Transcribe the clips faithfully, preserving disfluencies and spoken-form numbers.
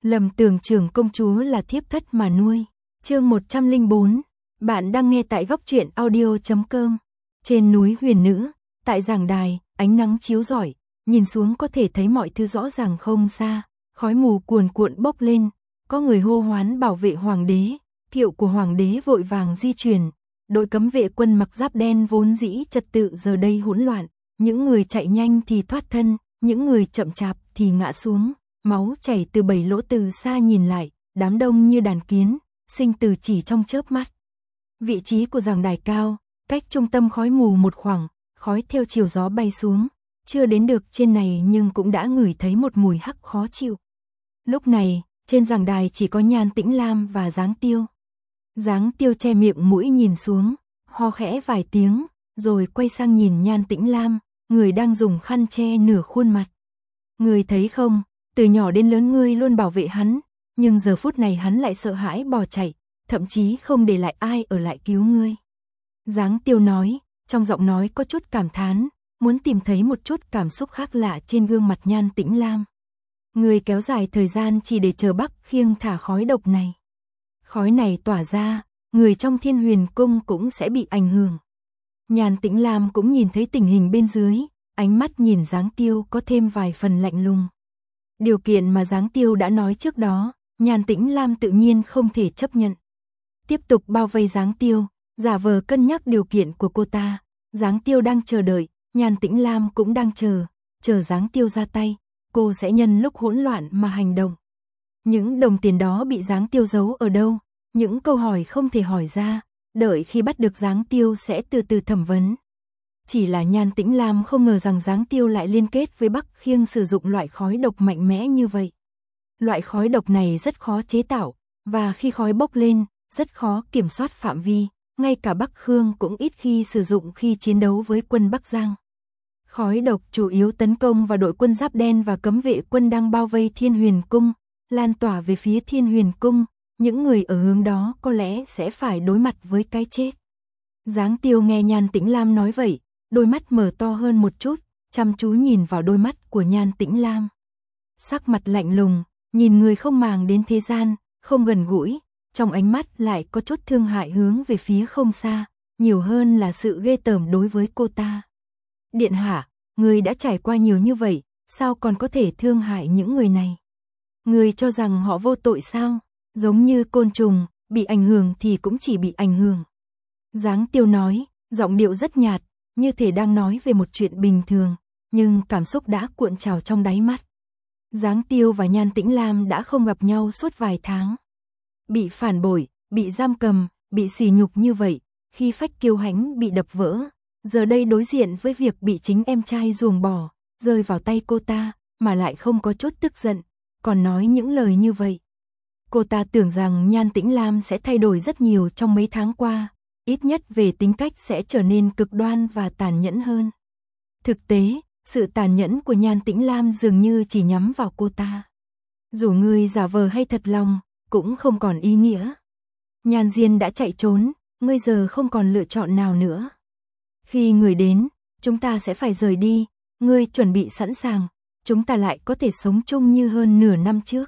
Lầm tưởng trưởng công chúa là thiếp thất mà nuôi. Chương một trăm lẻ bốn. Bạn đang nghe tại góc truyện audio chấm com. Trên núi Huyền Nữ, tại giảng đài, ánh nắng chiếu rọi, nhìn xuống có thể thấy mọi thứ rõ ràng không xa, khói mù cuồn cuộn bốc lên, có người hô hoán bảo vệ hoàng đế, kiệu của hoàng đế vội vàng di chuyển, đội cấm vệ quân mặc giáp đen vốn dĩ trật tự giờ đây hỗn loạn, những người chạy nhanh thì thoát thân, những người chậm chạp thì ngã xuống, máu chảy từ bảy lỗ, từ xa nhìn lại, đám đông như đàn kiến, sinh tử chỉ trong chớp mắt. Vị trí của giảng đài cao, cách trung tâm khói mù một khoảng, khói theo chiều gió bay xuống, chưa đến được trên này nhưng cũng đã ngửi thấy một mùi hắc khó chịu. Lúc này, trên giảng đài chỉ có Nhan Tĩnh Lam và Giáng Tiêu. Giáng Tiêu che miệng mũi nhìn xuống, ho khẽ vài tiếng, rồi quay sang nhìn Nhan Tĩnh Lam, người đang dùng khăn che nửa khuôn mặt. Người thấy không, từ nhỏ đến lớn ngươi luôn bảo vệ hắn, nhưng giờ phút này hắn lại sợ hãi bỏ chạy, thậm chí không để lại ai ở lại cứu ngươi. Giáng Tiêu nói, trong giọng nói có chút cảm thán, muốn tìm thấy một chút cảm xúc khác lạ trên gương mặt Nhan Tĩnh Lam. Người kéo dài thời gian chỉ để chờ Bắc Khiêng thả khói độc này. Khói này tỏa ra, người trong Thiên Huyền Cung cũng sẽ bị ảnh hưởng. Nhan Tĩnh Lam cũng nhìn thấy tình hình bên dưới, ánh mắt nhìn Giáng Tiêu có thêm vài phần lạnh lùng. Điều kiện mà Giáng Tiêu đã nói trước đó, Nhan Tĩnh Lam tự nhiên không thể chấp nhận. Tiếp tục bao vây Giáng Tiêu, giả vờ cân nhắc điều kiện của cô ta. Giáng Tiêu đang chờ đợi, Nhan Tĩnh Lam cũng đang chờ, chờ Giáng Tiêu ra tay, cô sẽ nhân lúc hỗn loạn mà hành động. Những đồng tiền đó bị Giáng Tiêu giấu ở đâu? Những câu hỏi không thể hỏi ra, đợi khi bắt được Giáng Tiêu sẽ từ từ thẩm vấn. Chỉ là Nhan Tĩnh Lam không ngờ rằng Giáng Tiêu lại liên kết với Bắc Khiêng sử dụng loại khói độc mạnh mẽ như vậy. Loại khói độc này rất khó chế tạo, và khi khói bốc lên, rất khó kiểm soát phạm vi, ngay cả Bắc Khương cũng ít khi sử dụng khi chiến đấu với quân Bắc Giang. Khói độc chủ yếu tấn công vào đội quân giáp đen và cấm vệ quân đang bao vây Thiên Huyền Cung, lan tỏa về phía Thiên Huyền Cung, những người ở hướng đó có lẽ sẽ phải đối mặt với cái chết. Giáng Tiêu nghe Nhan Tĩnh Lam nói vậy, đôi mắt mở to hơn một chút, chăm chú nhìn vào đôi mắt của Nhan Tĩnh Lam. Sắc mặt lạnh lùng, nhìn người không màng đến thế gian, không gần gũi, trong ánh mắt lại có chút thương hại hướng về phía không xa, nhiều hơn là sự ghê tởm đối với cô ta. Điện hạ, người đã trải qua nhiều như vậy, sao còn có thể thương hại những người này? Người cho rằng họ vô tội sao? Giống như côn trùng, bị ảnh hưởng thì cũng chỉ bị ảnh hưởng. Giáng Tiêu nói, giọng điệu rất nhạt, như thể đang nói về một chuyện bình thường, nhưng cảm xúc đã cuộn trào trong đáy mắt. Giáng Tiêu và Nhan Tĩnh Lam đã không gặp nhau suốt vài tháng. Bị phản bội, bị giam cầm, bị sỉ nhục như vậy, khi phách kiêu hãnh bị đập vỡ, giờ đây đối diện với việc bị chính em trai ruồng bỏ, rơi vào tay cô ta, mà lại không có chút tức giận, còn nói những lời như vậy. Cô ta tưởng rằng Nhan Tĩnh Lam sẽ thay đổi rất nhiều trong mấy tháng qua, ít nhất về tính cách sẽ trở nên cực đoan và tàn nhẫn hơn. Thực tế, sự tàn nhẫn của Nhan Tĩnh Lam dường như chỉ nhắm vào cô ta. Dù ngươi giả vờ hay thật lòng, cũng không còn ý nghĩa. Nhan Diên đã chạy trốn, ngươi giờ không còn lựa chọn nào nữa. Khi người đến, chúng ta sẽ phải rời đi, ngươi chuẩn bị sẵn sàng, chúng ta lại có thể sống chung như hơn nửa năm trước.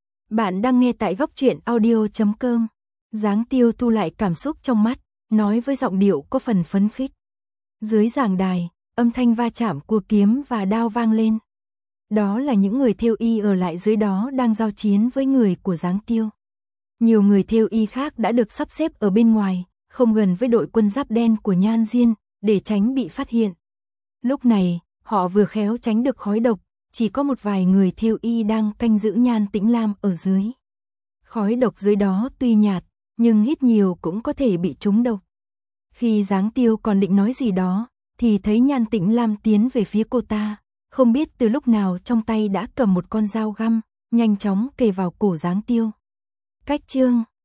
Bạn đang nghe tại góc truyện audio chấm com. Giáng Tiêu thu lại cảm xúc trong mắt, nói với giọng điệu có phần phấn khích. Dưới giảng đài, âm thanh va chạm của kiếm và đao vang lên. Đó là những người thêu y ở lại dưới đó đang giao chiến với người của Giáng Tiêu. Nhiều người thêu y khác đã được sắp xếp ở bên ngoài, không gần với đội quân giáp đen của Nhan Diên, để tránh bị phát hiện. Lúc này, họ vừa khéo tránh được khói độc, chỉ có một vài người thêu y đang canh giữ Nhan Tĩnh Lam ở dưới. Khói độc dưới đó tuy nhạt, nhưng hít nhiều cũng có thể bị trúng độc. Khi Giáng Tiêu còn định nói gì đó, thì thấy Nhan Tĩnh Lam tiến về phía cô ta, không biết từ lúc nào trong tay đã cầm một con dao găm, nhanh chóng kề vào cổ Giáng Tiêu. Cách chương